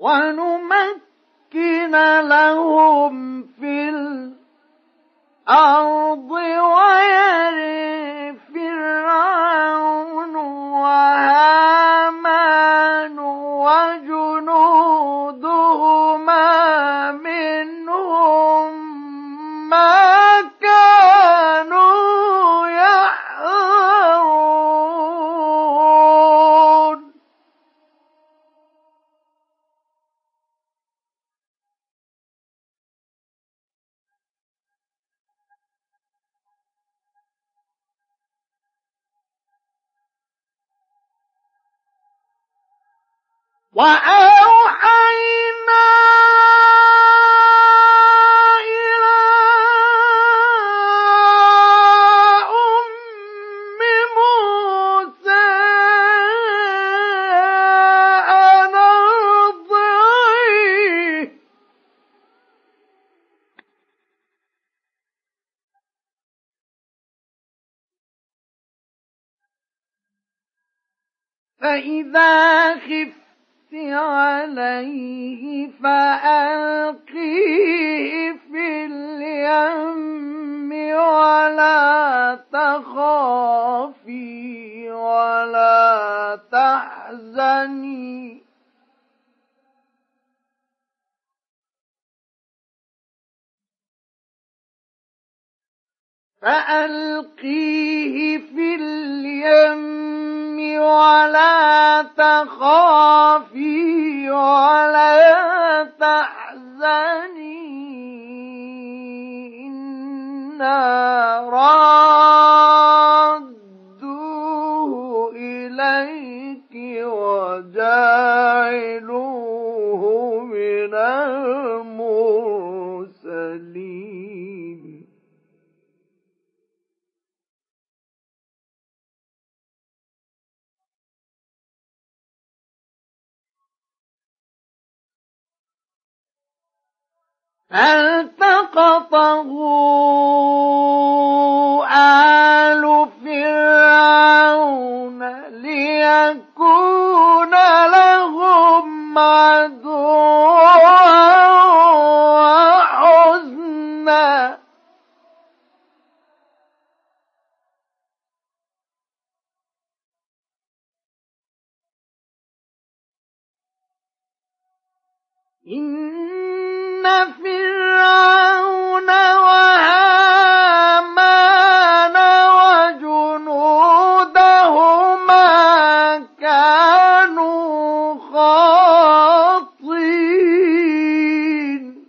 ونمكن لهم في الأرض ويرث فرعون وهامان وجنودهما منهم ما كانوا يحذرون. وأوحينا إلى أم موسى أن أرضعيه فإذا خفت عليه فألقيه في اليم ولا تخافي ولا تحزني فألقيه في اليم ولا تخافي ولا تحزني إنا رادوه إليك وجاعلوه من المرسلين. فالتقطه آل فرعون ليكون لهم عدوا وحزنا إن فرعون وهامان وجنودهما كانوا خاطئين.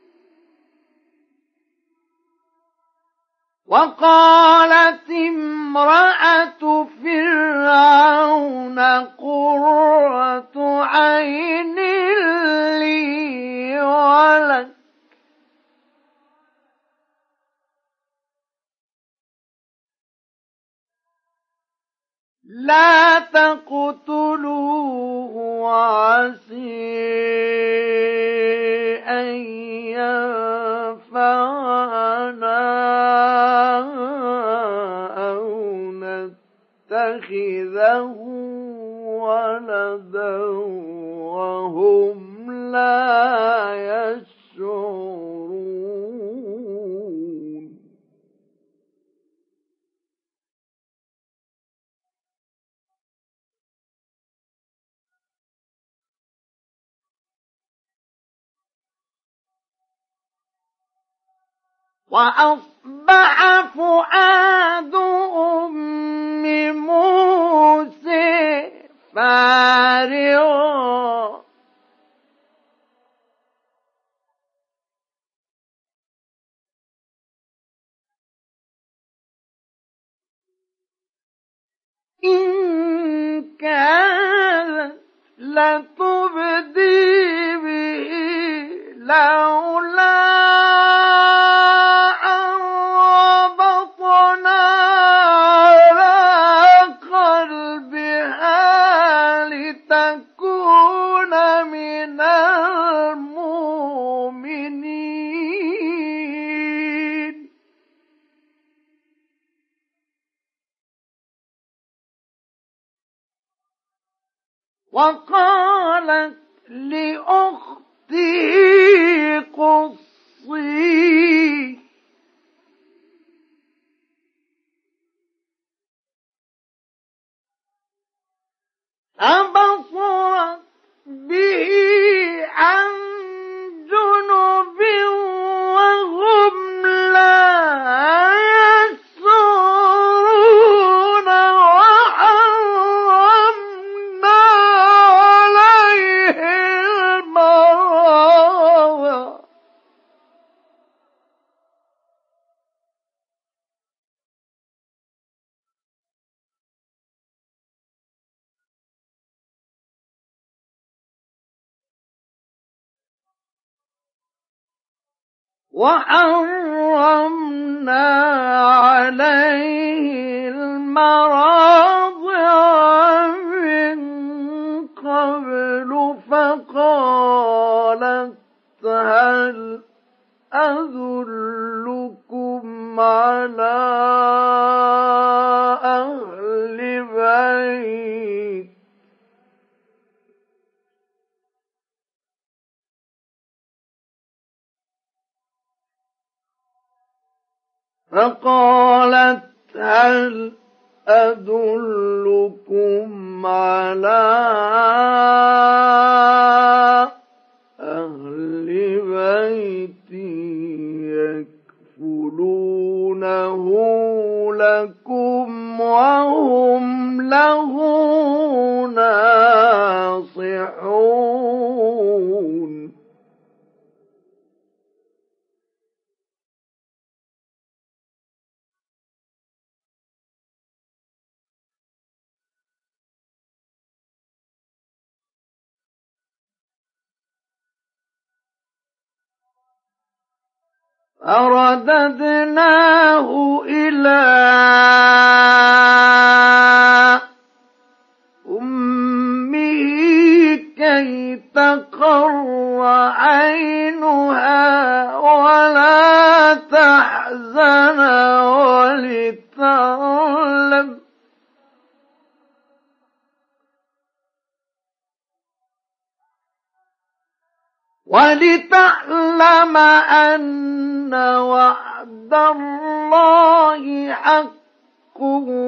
وقالت امرأة فرعون قرة عين لي ولك لا تقتلوه عسى أن ينفعنا أو نتخذه ولدا وهم لا يشعرون. وأصبح فؤاد أم موسى فارغا إن كانت لتبدي به لولا أن ربطنا على قلبها لتكون من المؤمنين. وقالت لأخته قصي فبصرت به عن جنب وهم لا يشعرون وحرمنا عليه المراضع من قبل فقالت هل أدلكم على أهل بيت فقالت هل أدلكم على أهل بيت يكفلونه لكم وهم له ناصحون فرددناه إلى أمه كي تقر عينها ولا تحزن ولتعلم أن وعد الله حق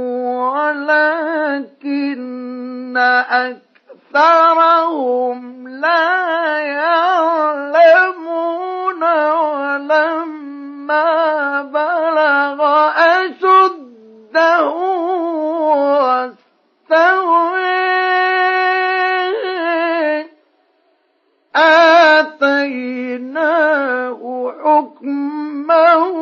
ولكن أكثرهم لا يعلمون ولما بلغ أشده واستوى آتيناه حكما